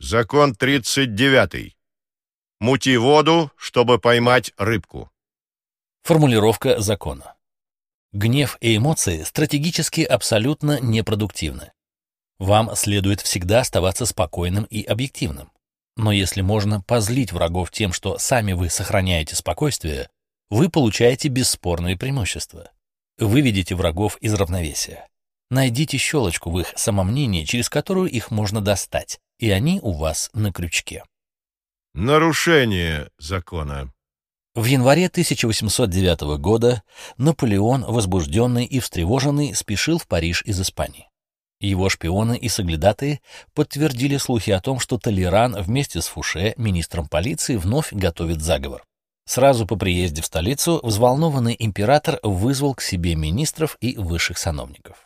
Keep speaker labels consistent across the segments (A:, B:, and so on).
A: Закон 39. Мути воду, чтобы поймать рыбку.
B: Формулировка закона. Гнев и эмоции стратегически абсолютно непродуктивны. Вам следует всегда оставаться спокойным и объективным. Но если можно позлить врагов тем, что сами вы сохраняете спокойствие, вы получаете бесспорные преимущества. Выведите врагов из равновесия. Найдите щелочку в их самомнении, через которую их можно достать, и они у вас на крючке.
A: Нарушение закона.
B: В январе 1809 года Наполеон, возбужденный и встревоженный, спешил в Париж из Испании. Его шпионы и соглядатые подтвердили слухи о том, что Толеран вместе с Фуше, министром полиции, вновь готовит заговор. Сразу по приезде в столицу взволнованный император вызвал к себе министров и высших сановников.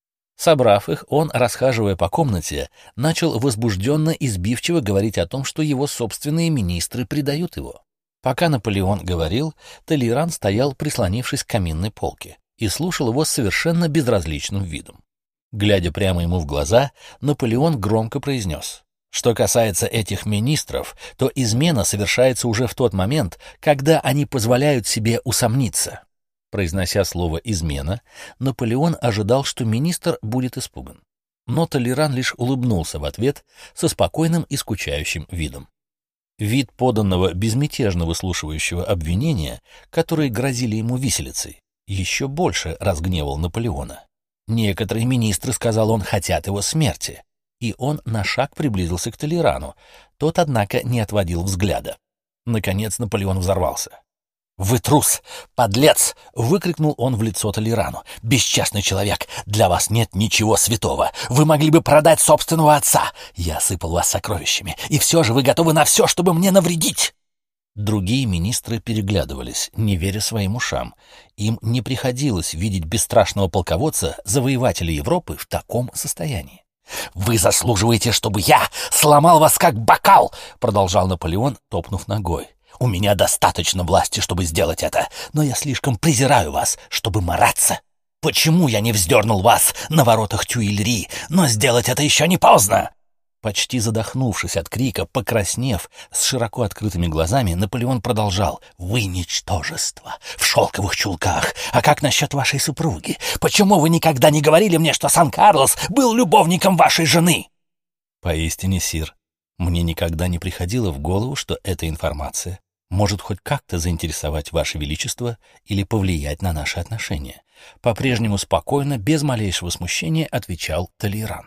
B: Собрав их, он, расхаживая по комнате, начал возбужденно и сбивчиво говорить о том, что его собственные министры предают его. Пока Наполеон говорил, Толеран стоял, прислонившись к каминной полке, и слушал его с совершенно безразличным видом. Глядя прямо ему в глаза, Наполеон громко произнес: «Что касается этих министров, то измена совершается уже в тот момент, когда они позволяют себе усомниться». Произнося слово «измена», Наполеон ожидал, что министр будет испуган. Но Толеран лишь улыбнулся в ответ со спокойным и скучающим видом. Вид подданного безмятежно выслушивающего обвинения, которые грозили ему виселицей, еще больше разгневал Наполеона. «Некоторые министры, — сказал он, — хотят его смерти». И он на шаг приблизился к Толерану. Тот, однако, не отводил взгляда. Наконец Наполеон взорвался. «Вы трус! Подлец!» — выкрикнул он в лицо Толерану. «Бесчестный человек! Для вас нет ничего святого! Вы могли бы продать собственного отца! Я осыпал вас сокровищами, и все же вы готовы на все, чтобы мне навредить!» Другие министры переглядывались, не веря своим ушам. Им не приходилось видеть бесстрашного полководца, завоевателя Европы, в таком состоянии. «Вы заслуживаете, чтобы я сломал вас как бокал!» — продолжал Наполеон, топнув ногой. «У меня достаточно власти, чтобы сделать это, но я слишком презираю вас, чтобы мараться. Почему я не вздернул вас на воротах Тюильри, но сделать это еще не поздно?» Почти задохнувшись от крика, покраснев, с широко открытыми глазами, Наполеон продолжал: «Вы ничтожество, в шелковых чулках. А как насчет вашей супруги? Почему вы никогда не говорили мне, что Сан-Карлос был любовником вашей жены?» «Поистине, сир, мне никогда не приходило в голову, что эта информация может хоть как-то заинтересовать Ваше Величество или повлиять на наши отношения», по-прежнему спокойно, без малейшего смущения отвечал Толеран.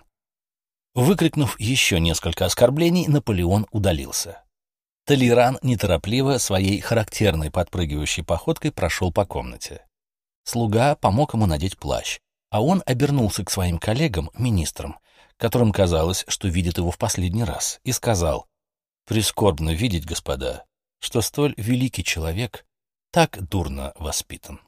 B: Выкрикнув еще несколько оскорблений, Наполеон удалился. Толеран неторопливо, своей характерной подпрыгивающей походкой прошел по комнате. Слуга помог ему надеть плащ, а он обернулся к своим коллегам, министрам, которым казалось, что видит его в последний раз, и сказал: «Прискорбно видеть, господа, что столь великий человек так дурно воспитан».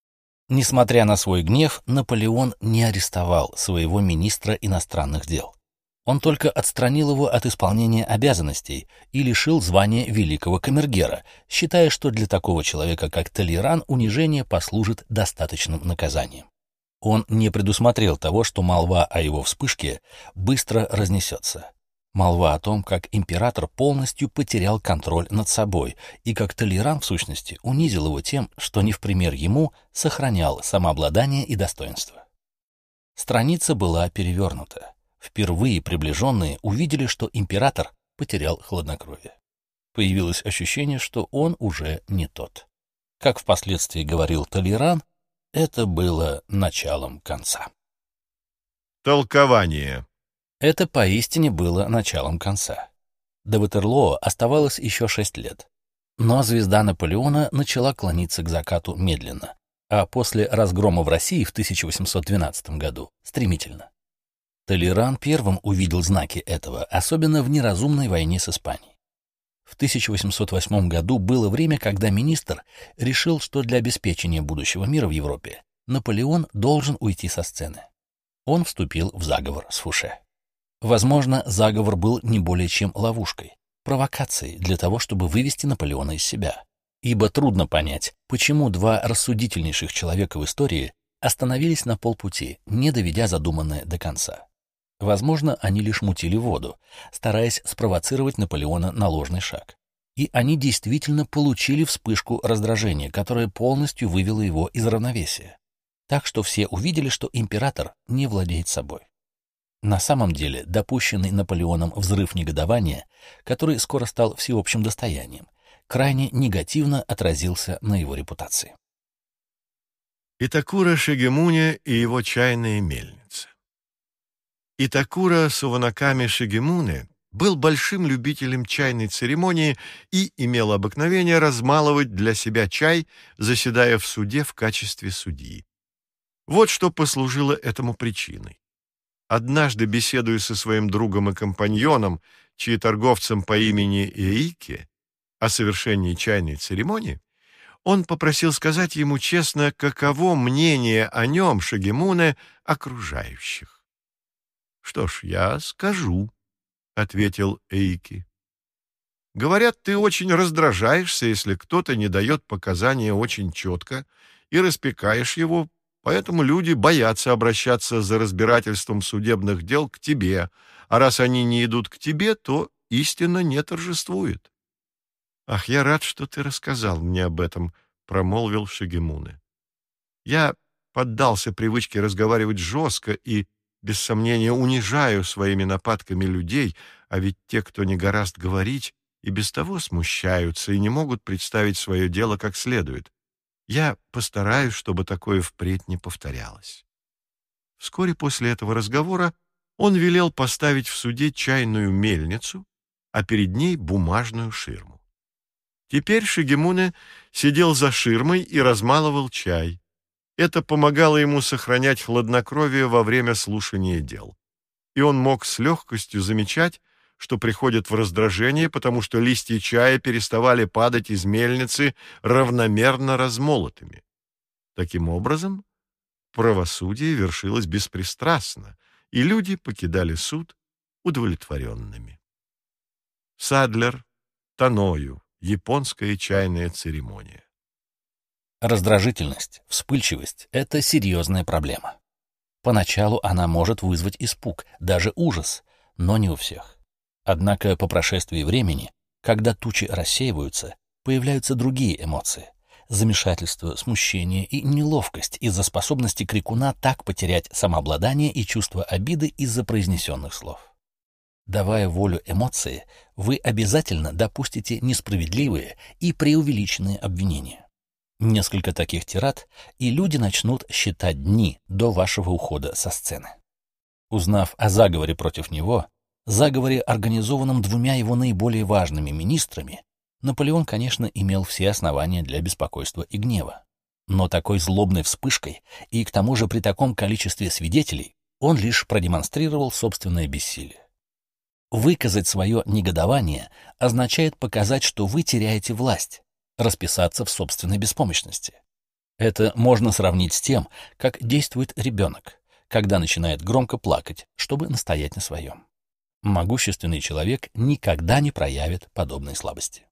B: Несмотря на свой гнев, Наполеон не арестовал своего министра иностранных дел. Он только отстранил его от исполнения обязанностей и лишил звания великого камергера, считая, что для такого человека, как Толеран, унижение послужит достаточным наказанием. Он не предусмотрел того, что молва о его вспышке быстро разнесется. Молва о том, как император полностью потерял контроль над собой и как Толеран, в сущности, унизил его тем, что не в пример ему сохранял самообладание и достоинство. Страница была перевернута. Впервые приближенные увидели, что император потерял хладнокровие. Появилось ощущение, что он уже не тот. Как впоследствии говорил Толеран, это было началом конца.
A: Толкование.
B: Это поистине было началом конца. До Ватерлоо оставалось еще 6 лет. Но звезда Наполеона начала клониться к закату медленно, а после разгрома в России в 1812 году стремительно. Толеран первым увидел знаки этого, особенно в неразумной войне с Испанией. В 1808 году было время, когда министр решил, что для обеспечения будущего мира в Европе Наполеон должен уйти со сцены. Он вступил в заговор с Фуше. Возможно, заговор был не более чем ловушкой, провокацией для того, чтобы вывести Наполеона из себя. Ибо трудно понять, почему два рассудительнейших человека в истории остановились на полпути, не доведя задуманное до конца. Возможно, они лишь мутили воду, стараясь спровоцировать Наполеона на ложный шаг. И они действительно получили вспышку раздражения, которая полностью вывела его из равновесия. Так что все увидели, что император не владеет собой. На самом деле, допущенный Наполеоном взрыв негодования, который скоро стал всеобщим достоянием, крайне негативно отразился на его репутации.
A: Итакура Шигемуне и его чайная мельница. Итакура Суванаками Шигемуне был большим любителем чайной церемонии и имел обыкновение размалывать для себя чай, заседая в суде в качестве судьи. Вот что послужило этому причиной. Однажды, беседуя со своим другом и компаньоном, чаеторговцем по имени Эйки, о совершении чайной церемонии, он попросил сказать ему честно, каково мнение о нем, Шигемуне, окружающих. «Что ж, я скажу», — ответил Эйки. «Говорят, ты очень раздражаешься, если кто-то не дает показания очень четко, и распекаешь его, поэтому люди боятся обращаться за разбирательством судебных дел к тебе, а раз они не идут к тебе, то истина не торжествует». «Ах, я рад, что ты рассказал мне об этом», — промолвил Шигемуне. «Я поддался привычке разговаривать жестко и, без сомнения, унижаю своими нападками людей, а ведь те, кто не горазд говорить, и без того смущаются и не могут представить свое дело как следует. Я постараюсь, чтобы такое впредь не повторялось». Вскоре после этого разговора он велел поставить в суде чайную мельницу, а перед ней бумажную ширму. Теперь Шигемуне сидел за ширмой и размалывал чай. Это помогало ему сохранять хладнокровие во время слушания дел. И он мог с легкостью замечать, что приходит в раздражение, потому что листья чая переставали падать из мельницы равномерно размолотыми. Таким образом, правосудие вершилось беспристрастно, и люди покидали суд удовлетворенными. Садлер, Таною. Японская чайная церемония.
B: Раздражительность, вспыльчивость — это серьезная проблема. Поначалу она может вызвать испуг, даже ужас, но не у всех. Однако по прошествии времени, когда тучи рассеиваются, появляются другие эмоции — замешательство, смущение и неловкость из-за способности крикуна так потерять самообладание и чувство обиды из-за произнесенных слов. Давая волю эмоции, вы обязательно допустите несправедливые и преувеличенные обвинения. Несколько таких тирад, и люди начнут считать дни до вашего ухода со сцены. Узнав о заговоре против него, заговоре, организованном двумя его наиболее важными министрами, Наполеон, конечно, имел все основания для беспокойства и гнева. Но такой злобной вспышкой и к тому же при таком количестве свидетелей он лишь продемонстрировал собственное бессилие. Выказать свое негодование означает показать, что вы теряете власть, расписаться в собственной беспомощности. Это можно сравнить с тем, как действует ребенок, когда начинает громко плакать, чтобы настоять на своем. Могущественный человек никогда не проявит подобной слабости.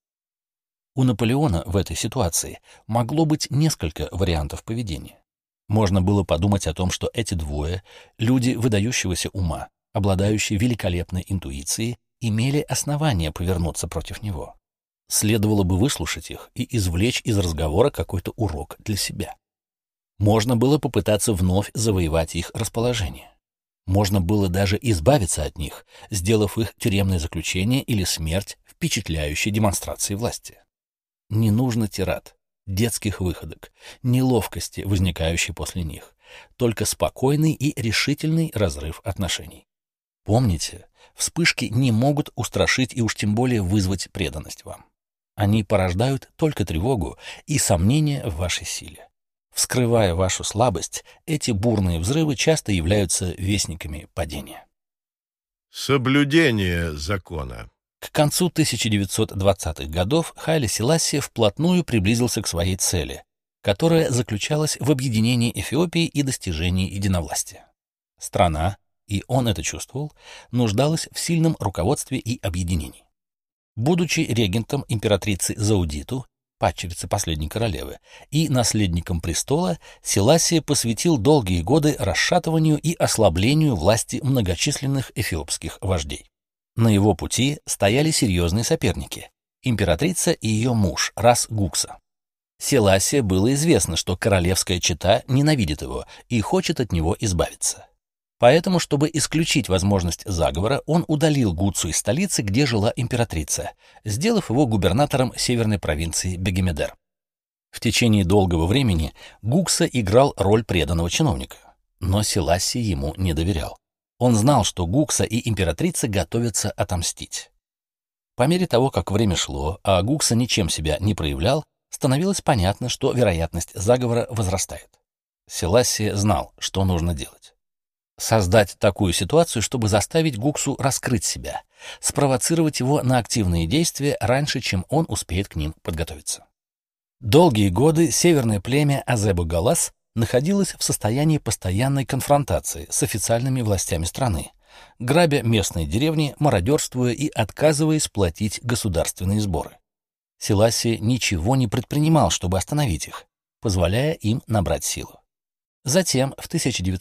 B: У Наполеона в этой ситуации могло быть несколько вариантов поведения. Можно было подумать о том, что эти двое, люди выдающегося ума, обладающие великолепной интуицией, имели основания повернуться против него. Следовало бы выслушать их и извлечь из разговора какой-то урок для себя. Можно было попытаться вновь завоевать их расположение. Можно было даже избавиться от них, сделав их тюремное заключение или смерть впечатляющей демонстрацией власти. Не нужно тирад, детских выходок, неловкости, возникающей после них, только спокойный и решительный разрыв отношений. Помните, вспышки не могут устрашить и уж тем более вызвать преданность вам. Они порождают только тревогу и сомнения в вашей силе. Вскрывая вашу слабость, эти бурные взрывы часто являются вестниками падения.
A: Соблюдение закона.
B: К концу 1920-х годов Хайле Селассия вплотную приблизился к своей цели, которая заключалась в объединении Эфиопии и достижении единовластия. Страна, и он это чувствовал, нуждалась в сильном руководстве и объединении. Будучи регентом императрицы Заудиту, падчерицы последней королевы, и наследником престола, Селасия посвятил долгие годы расшатыванию и ослаблению власти многочисленных эфиопских вождей. На его пути стояли серьезные соперники — императрица и ее муж Рас Гукса. Селасия было известно, что королевская чета ненавидит его и хочет от него избавиться. Поэтому, чтобы исключить возможность заговора, он удалил Гуцу из столицы, где жила императрица, сделав его губернатором северной провинции Бегемедер. В течение долгого времени Гукса играл роль преданного чиновника, но Селасий ему не доверял. Он знал, что Гукса и императрица готовятся отомстить. По мере того, как время шло, а Гукса ничем себя не проявлял, становилось понятно, что вероятность заговора возрастает. Селасий знал, что нужно делать. Создать такую ситуацию, чтобы заставить Гуксу раскрыть себя, спровоцировать его на активные действия раньше, чем он успеет к ним подготовиться. Долгие годы северное племя Азебу-Галас находилось в состоянии постоянной конфронтации с официальными властями страны, грабя местные деревни, мародерствуя и отказываясь платить государственные сборы. Селасий ничего не предпринимал, чтобы остановить их, позволяя им набрать силу. Затем, в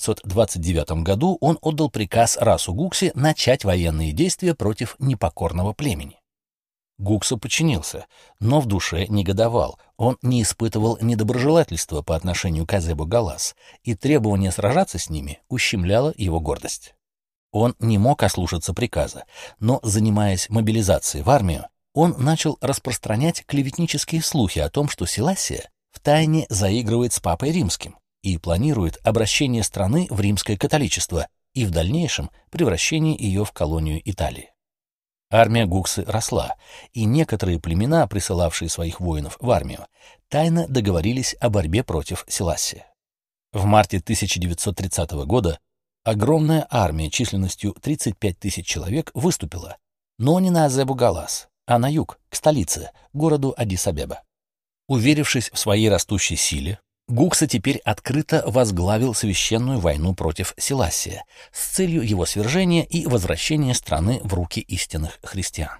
B: 1929 году, он отдал приказ Расу Гуксе начать военные действия против непокорного племени. Гукса подчинился, но в душе негодовал, он не испытывал недоброжелательства по отношению к Азебу-Галас, и требование сражаться с ними ущемляло его гордость. Он не мог ослушаться приказа, но, занимаясь мобилизацией в армию, он начал распространять клеветнические слухи о том, что Селасия втайне заигрывает с Папой Римским и планирует обращение страны в римское католичество и в дальнейшем превращение ее в колонию Италии. Армия Гуксы росла, и некоторые племена, присылавшие своих воинов в армию, тайно договорились о борьбе против Селасия. В марте 1930 года огромная армия численностью 35 тысяч человек выступила, но не на Азебу-Галас, а на юг, к столице, городу Аддис-Абеба. Уверившись в своей растущей силе, Гукса теперь открыто возглавил священную войну против Селасия с целью его свержения и возвращения страны в руки истинных христиан.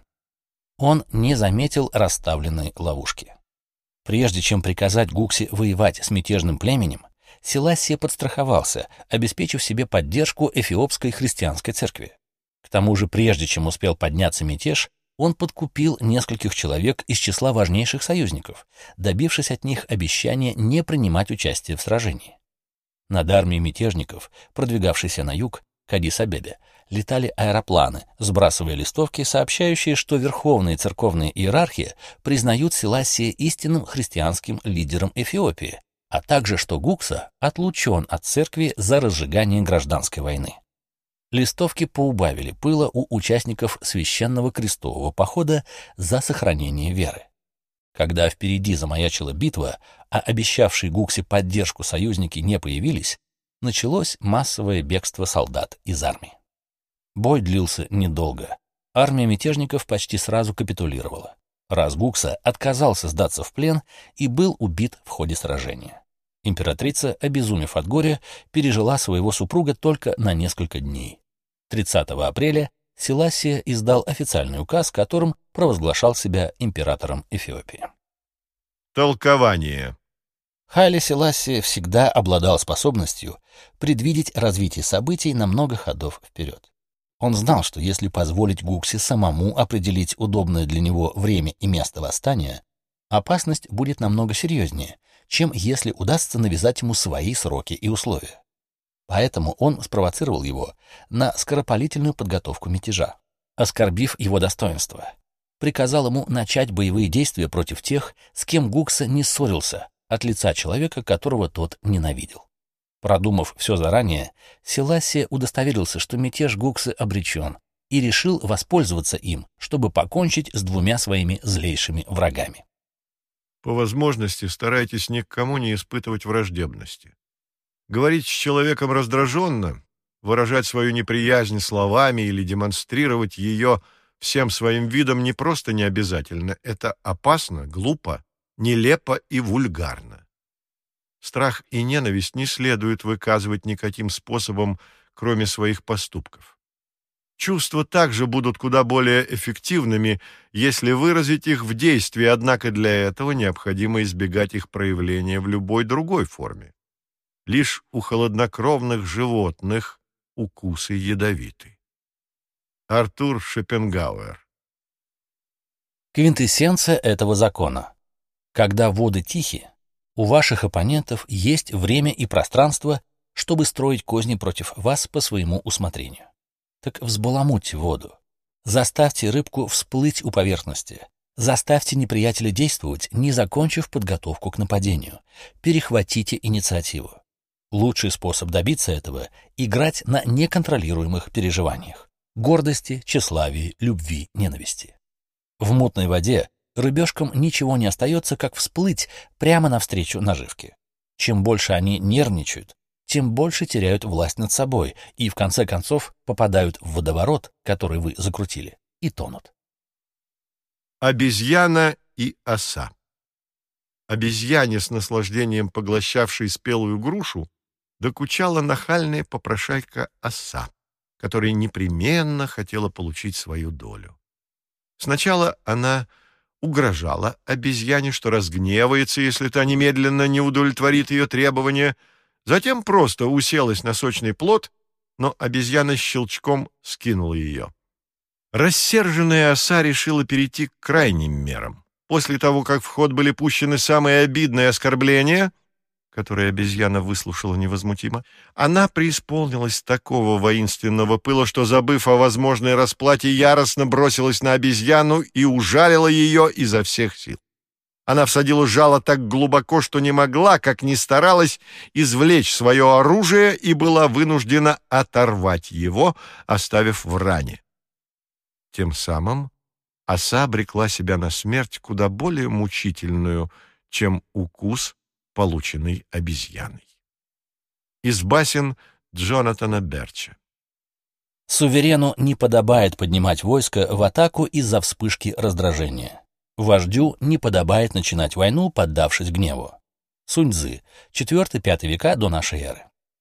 B: Он не заметил расставленной ловушки. Прежде чем приказать Гуксе воевать с мятежным племенем, Селасия подстраховался, обеспечив себе поддержку эфиопской христианской церкви. К тому же, прежде чем успел подняться мятеж, он подкупил нескольких человек из числа важнейших союзников, добившись от них обещания не принимать участие в сражении. Над армией мятежников, продвигавшейся на юг, к Аддис-Абебе, летали аэропланы, сбрасывая листовки, сообщающие, что верховные церковные иерархи признают Селасия истинным христианским лидером Эфиопии, а также что Гукса отлучен от церкви за разжигание гражданской войны. Листовки поубавили пыла у участников священного крестового похода за сохранение веры. Когда впереди замаячила битва, а обещавшие Гуксе поддержку союзники не появились, началось массовое бегство солдат из армии. Бой длился недолго. Армия мятежников почти сразу капитулировала. Рас Гукса отказался сдаться в плен и был убит в ходе сражения. Императрица, обезумев от горя, пережила своего супруга только на несколько дней. 30 апреля Селасия издал официальный указ, которым провозглашал себя императором Эфиопии.
A: Толкование.
B: Хайли Селасия всегда обладал способностью предвидеть развитие событий на много ходов вперед. Он знал, что если позволить Гуксе самому определить удобное для него время и место восстания, опасность будет намного серьезнее, чем если удастся навязать ему свои сроки и условия. Поэтому он спровоцировал его на скоропалительную подготовку мятежа, оскорбив его достоинство. Приказал ему начать боевые действия против тех, с кем Гукса не ссорился, от лица человека, которого тот ненавидел. Продумав все заранее, Селасия удостоверился, что мятеж Гуксы обречен, и решил воспользоваться им, чтобы покончить с двумя своими злейшими врагами.
A: По возможности старайтесь ни к кому не испытывать враждебности. Говорить с человеком раздраженно, выражать свою неприязнь словами или демонстрировать ее всем своим видом не просто не обязательно, это опасно, глупо, нелепо и вульгарно. Страх и ненависть не следует выказывать никаким способом, кроме своих поступков. Чувства также будут куда более эффективными, если выразить их в действии, однако для этого необходимо избегать их проявления в любой другой форме. Лишь у холоднокровных животных укусы ядовиты. Артур Шопенгауэр.
B: Квинтэссенция этого закона. Когда воды тихи, у ваших оппонентов есть время и пространство, чтобы строить козни против вас по своему усмотрению. Так взбаламутьте воду. Заставьте рыбку всплыть у поверхности. Заставьте неприятеля действовать, не закончив подготовку к нападению. Перехватите инициативу. Лучший способ добиться этого — играть на неконтролируемых переживаниях. Гордости, тщеславии, любви, ненависти. В мутной воде рыбешкам ничего не остается, как всплыть прямо навстречу наживке. Чем больше они нервничают, тем больше теряют власть над собой и, в конце концов, попадают в водоворот, который вы закрутили, и тонут.
A: Обезьяна и оса. Обезьяне, с наслаждением поглощавшей спелую грушу, докучала нахальная попрошайка оса, которая непременно хотела получить свою долю. Сначала она угрожала обезьяне, что разгневается, если та немедленно не удовлетворит ее требования. Затем просто уселась на сочный плод, но обезьяна щелчком скинула ее. Рассерженная оса решила перейти к крайним мерам. После того, как в ход были пущены самые обидные оскорбления, которые обезьяна выслушала невозмутимо, она преисполнилась такого воинственного пыла, что, забыв о возможной расплате, яростно бросилась на обезьяну и ужалила ее изо всех сил. Она всадила жало так глубоко, что не могла, как ни старалась, извлечь свое оружие и была вынуждена оторвать его, оставив в ране. Тем самым оса обрекла себя на смерть куда более мучительную, чем укус, полученный обезьяной. Из басен Джонатана Берча.
B: Суверену не подобает поднимать войско в атаку из-за вспышки раздражения. Вождю не подобает начинать войну, поддавшись гневу. Сунь-цзы, 4-5 века до нашей эры.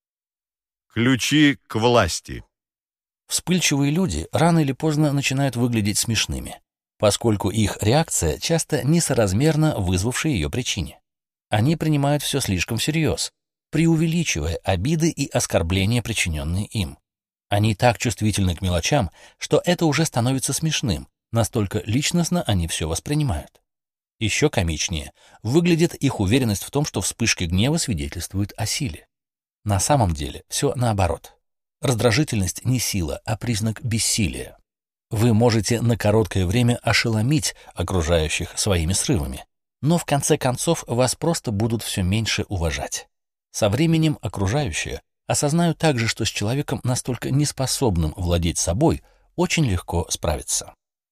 A: Ключи к власти.
B: Вспыльчивые люди рано или поздно начинают выглядеть смешными, поскольку их реакция часто несоразмерна вызвавшей ее причине. Они принимают все слишком всерьез, преувеличивая обиды и оскорбления, причиненные им. Они так чувствительны к мелочам, что это уже становится смешным, настолько личностно они все воспринимают. Еще комичнее выглядит их уверенность в том, что вспышки гнева свидетельствуют о силе. На самом деле все наоборот. Раздражительность не сила, а признак бессилия. Вы можете на короткое время ошеломить окружающих своими срывами, но в конце концов вас просто будут все меньше уважать. Со временем окружающие осознают также, что с человеком, настолько неспособным владеть собой, очень легко справиться.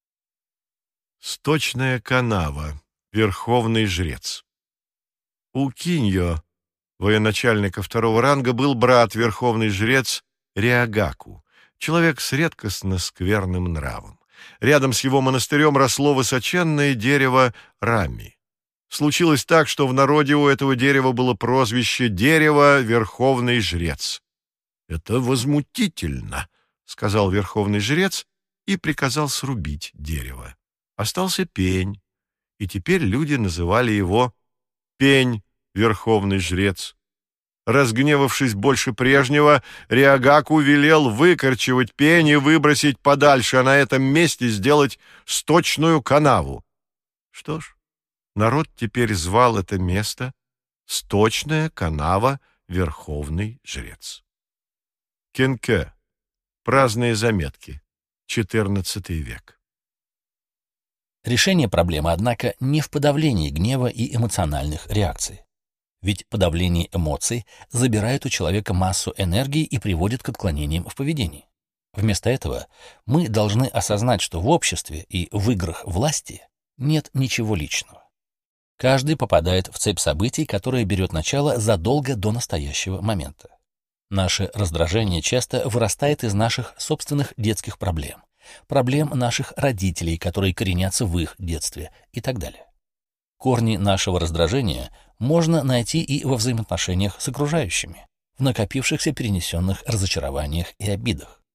A: Сточная канава. Верховный жрец. У Киньо, военачальника второго ранга, был брат, верховный жрец Риагаку, человек с редкостно скверным нравом. Рядом с его монастырем росло высоченное дерево рами. Случилось так, что в народе у этого дерева было прозвище «Дерево Верховный Жрец». «Это возмутительно», — сказал Верховный Жрец и приказал срубить дерево. Остался пень, и теперь люди называли его «Пень Верховный Жрец». Разгневавшись больше прежнего, Риагаку велел выкорчевать пень и выбросить подальше, а на этом месте сделать сточную канаву. Что ж, народ теперь звал это место «Сточная канава Верховный Жрец». Кенке. Праздные заметки. 14 век.
B: Решение проблемы, однако, не в подавлении гнева и эмоциональных реакций. Ведь подавление эмоций забирает у человека массу энергии и приводит к отклонениям в поведении. Вместо этого мы должны осознать, что в обществе и в играх власти нет ничего личного. Каждый попадает в цепь событий, которая берет начало задолго до настоящего момента. Наше раздражение часто вырастает из наших собственных детских проблем, проблем наших родителей, которые коренятся в их детстве и так далее. Корни нашего раздражения можно найти и во взаимоотношениях с окружающими, в накопившихся перенесенных разочарованиях и обидах.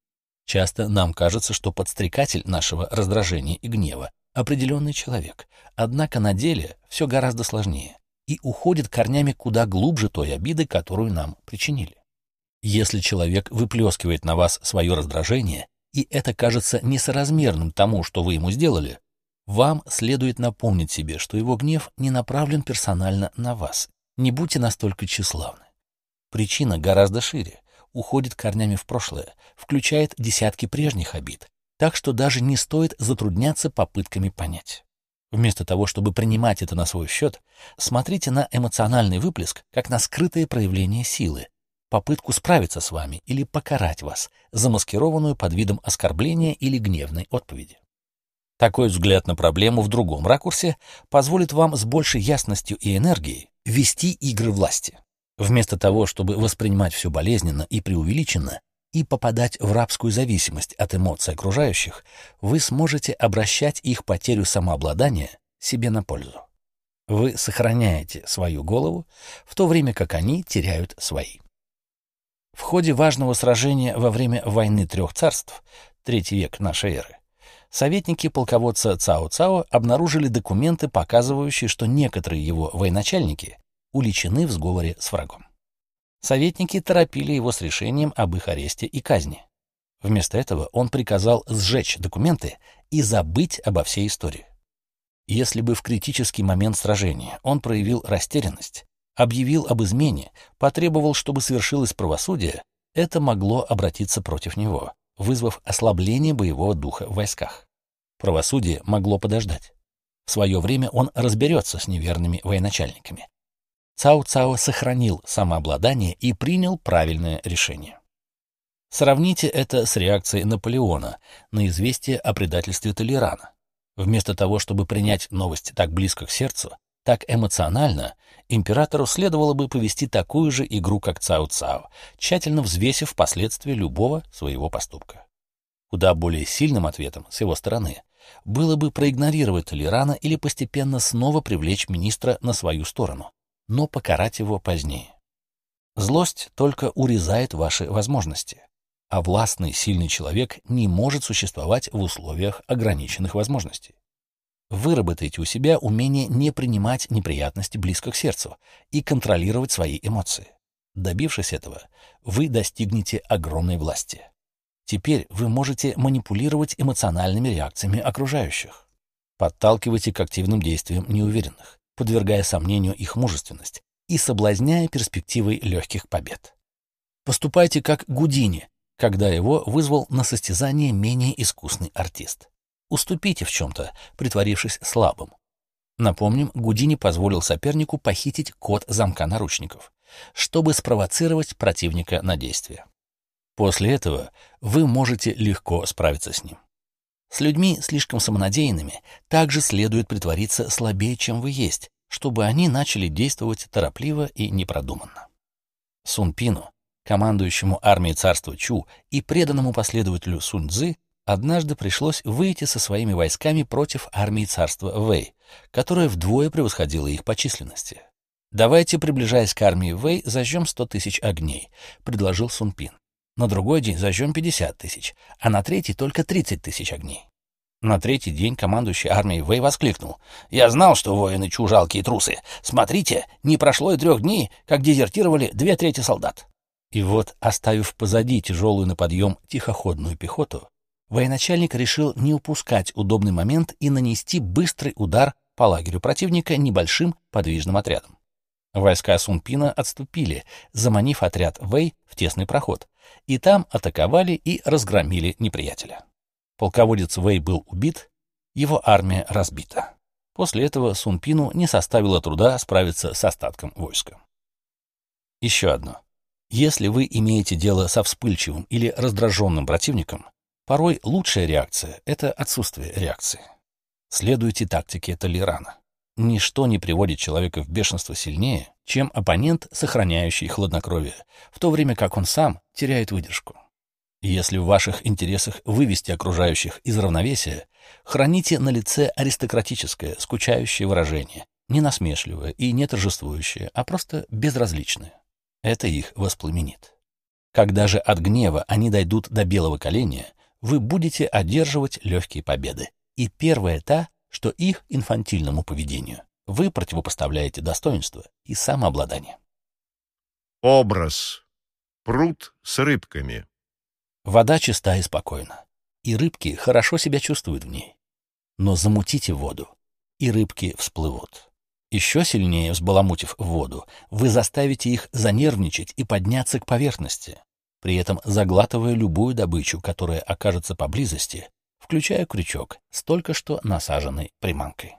B: Часто нам кажется, что подстрекатель нашего раздражения и гнева — определенный человек, однако на деле все гораздо сложнее и уходит корнями куда глубже той обиды, которую нам причинили. Если человек выплескивает на вас свое раздражение, и это кажется несоразмерным тому, что вы ему сделали, вам следует напомнить себе, что его гнев не направлен персонально на вас. Не будьте настолько тщеславны. Причина гораздо шире, уходит корнями в прошлое, включает десятки прежних обид, так что даже не стоит затрудняться попытками понять. Вместо того, чтобы принимать это на свой счет, смотрите на эмоциональный выплеск как на скрытое проявление силы, попытку справиться с вами или покарать вас, замаскированную под видом оскорбления или гневной отповеди. Такой взгляд на проблему в другом ракурсе позволит вам с большей ясностью и энергией вести игры власти. Вместо того, чтобы воспринимать все болезненно и преувеличенно и попадать в рабскую зависимость от эмоций окружающих, вы сможете обращать их потерю самообладания себе на пользу. Вы сохраняете свою голову, в то время как они теряют свои. В ходе важного сражения во время войны трех царств, III век нашей эры, советники полководца Цао Цао обнаружили документы, показывающие, что некоторые его военачальники уличены в сговоре с врагом. Советники торопили его с решением об их аресте и казни. Вместо этого он приказал сжечь документы и забыть обо всей истории. Если бы в критический момент сражения он проявил растерянность, объявил об измене, потребовал, чтобы свершилось правосудие, это могло обратиться против него, вызвав ослабление боевого духа в войсках. Правосудие могло подождать. В свое время он разберется с неверными военачальниками. Цао Цао сохранил самообладание и принял правильное решение. Сравните это с реакцией Наполеона на известие о предательстве Толерана. Вместо того, чтобы принять новость так близко к сердцу, так эмоционально, императору следовало бы повести такую же игру, как Цао Цао, тщательно взвесив последствия любого своего поступка. Куда более сильным ответом с его стороны было бы проигнорировать Толерана или постепенно снова привлечь министра на свою сторону, но покарать его позднее. Злость только урезает ваши возможности, а властный, сильный человек не может существовать в условиях ограниченных возможностей. Выработайте у себя умение не принимать неприятности близко к сердцу и контролировать свои эмоции. Добившись этого, вы достигнете огромной власти. Теперь вы можете манипулировать эмоциональными реакциями окружающих. Подталкивайте к активным действиям неуверенных, подвергая сомнению их мужественность и соблазняя перспективой легких побед. Поступайте как Гудини, когда его вызвал на состязание менее искусный артист. Уступите в чем-то, притворившись слабым. Напомним, Гудини позволил сопернику похитить код замка наручников, чтобы спровоцировать противника на действие. После этого вы можете легко справиться с ним. С людьми слишком самонадеянными также следует притвориться слабее, чем вы есть, чтобы они начали действовать торопливо и непродуманно. Сун Пину, командующему армией царства Чу и преданному последователю Сунь Цзы, однажды пришлось выйти со своими войсками против армии царства Вэй, которая вдвое превосходила их по численности. «Давайте, приближаясь к армии Вэй, зажжем 100 тысяч огней», — предложил Сун Пин. «На другой день зажжем 50 тысяч, а на третий только 30 тысяч огней». На третий день командующий армией Вэй воскликнул: «Я знал, что воины Чу жалкие трусы. Смотрите, не прошло и 3 дней, как дезертировали 2/3 солдат». И вот, оставив позади тяжелую на подъем тихоходную пехоту, военачальник решил не упускать удобный момент и нанести быстрый удар по лагерю противника небольшим подвижным отрядом. Войска Сун Пина отступили, заманив отряд Вэй в тесный проход, и там атаковали и разгромили неприятеля. Полководец Вэй был убит, его армия разбита. После этого Сун Пину не составило труда справиться с остатком войска. Еще одно. Если вы имеете дело со вспыльчивым или раздраженным противником, порой лучшая реакция — это отсутствие реакции. Следуйте тактике Толерана. Ничто не приводит человека в бешенство сильнее, чем оппонент, сохраняющий хладнокровие, в то время как он сам теряет выдержку. Если в ваших интересах вывести окружающих из равновесия, храните на лице аристократическое, скучающее выражение, не насмешливое и не торжествующее, а просто безразличное. Это их воспламенит. Когда же от гнева они дойдут до белого коленя, вы будете одерживать легкие победы. И первая та, что их инфантильному поведению вы противопоставляете достоинство и самообладание.
A: Образ. Пруд с рыбками.
B: Вода чиста и спокойна, и рыбки хорошо себя чувствуют в ней. Но замутите воду, и рыбки всплывут. Еще сильнее взбаламутив воду, вы заставите их занервничать и подняться к поверхности, при этом заглатывая любую добычу, которая окажется поблизости, включая крючок с только что насаженной приманкой.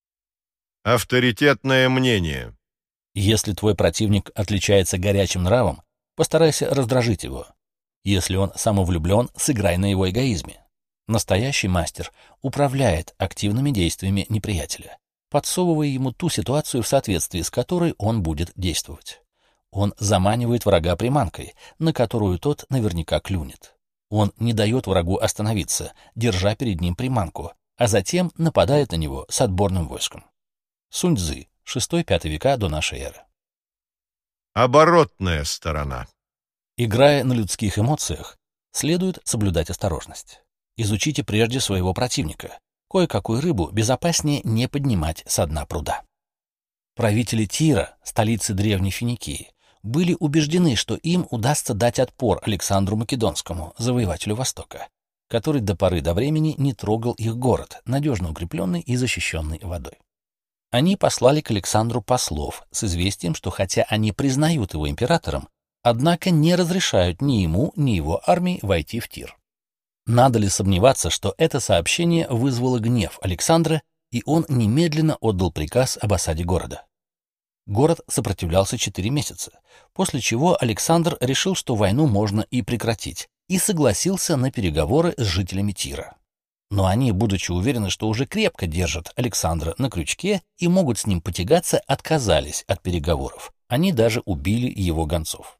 A: Авторитетное мнение.
B: Если твой противник отличается горячим нравом, постарайся раздражить его. Если он самовлюблен, сыграй на его эгоизме. Настоящий мастер управляет активными действиями неприятеля, подсовывая ему ту ситуацию, в соответствии с которой он будет действовать. Он заманивает врага приманкой, на которую тот наверняка клюнет. Он не дает врагу остановиться, держа перед ним приманку, а затем нападает на него с отборным войском. Сунь-Цзы, 6-5 века до нашей эры.
A: Оборотная сторона.
B: Играя на людских эмоциях, следует соблюдать осторожность. Изучите прежде своего противника. Кое-какую рыбу безопаснее не поднимать со дна пруда. Правители Тира, столицы древней Финикии, были убеждены, что им удастся дать отпор Александру Македонскому, завоевателю Востока, который до поры до времени не трогал их город, надежно укрепленный и защищенный водой. Они послали к Александру послов с известием, что хотя они признают его императором, однако не разрешают ни ему, ни его армии войти в Тир. Надо ли сомневаться, что это сообщение вызвало гнев Александра, и он немедленно отдал приказ об осаде города. Город сопротивлялся 4 месяца, после чего Александр решил, что войну можно и прекратить, и согласился на переговоры с жителями Тира. Но они, будучи уверены, что уже крепко держат Александра на крючке и могут с ним потягаться, отказались от переговоров. Они даже убили его гонцов.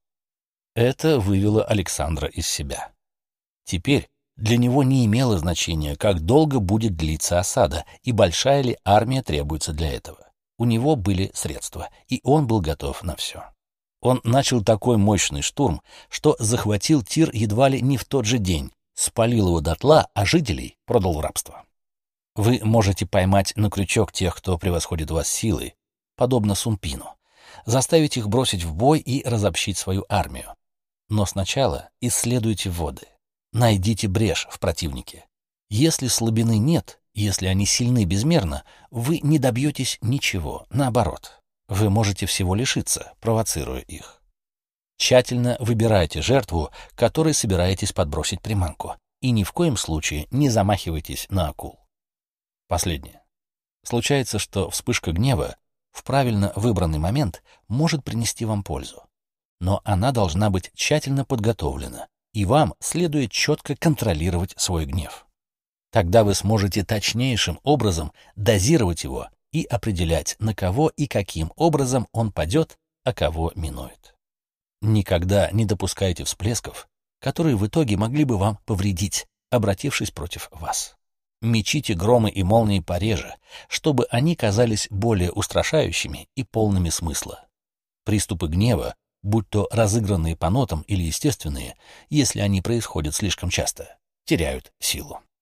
B: Это вывело Александра из себя. Теперь для него не имело значения, как долго будет длиться осада и большая ли армия требуется для этого. У него были средства, и он был готов на все. Он начал такой мощный штурм, что захватил Тир едва ли не в тот же день, спалил его дотла, а жителей продал в рабство. Вы можете поймать на крючок тех, кто превосходит вас силой, подобно Сунпину, заставить их бросить в бой и разобщить свою армию. Но сначала исследуйте воды, найдите брешь в противнике. Если слабины нет, если они сильны безмерно, вы не добьетесь ничего, наоборот. Вы можете всего лишиться, провоцируя их. Тщательно выбирайте жертву, которой собираетесь подбросить приманку, и ни в коем случае не замахивайтесь на акул. Последнее. Случается, что вспышка гнева в правильно выбранный момент может принести вам пользу. Но она должна быть тщательно подготовлена, и вам следует четко контролировать свой гнев. Тогда вы сможете точнейшим образом дозировать его и определять, на кого и каким образом он падет, а кого минует. Никогда не допускайте всплесков, которые в итоге могли бы вам повредить, обратившись против вас. Мечите громы и молнии пореже, чтобы они казались более устрашающими и полными смысла. Приступы гнева, будь то разыгранные по нотам или естественные, если они происходят слишком часто, теряют силу.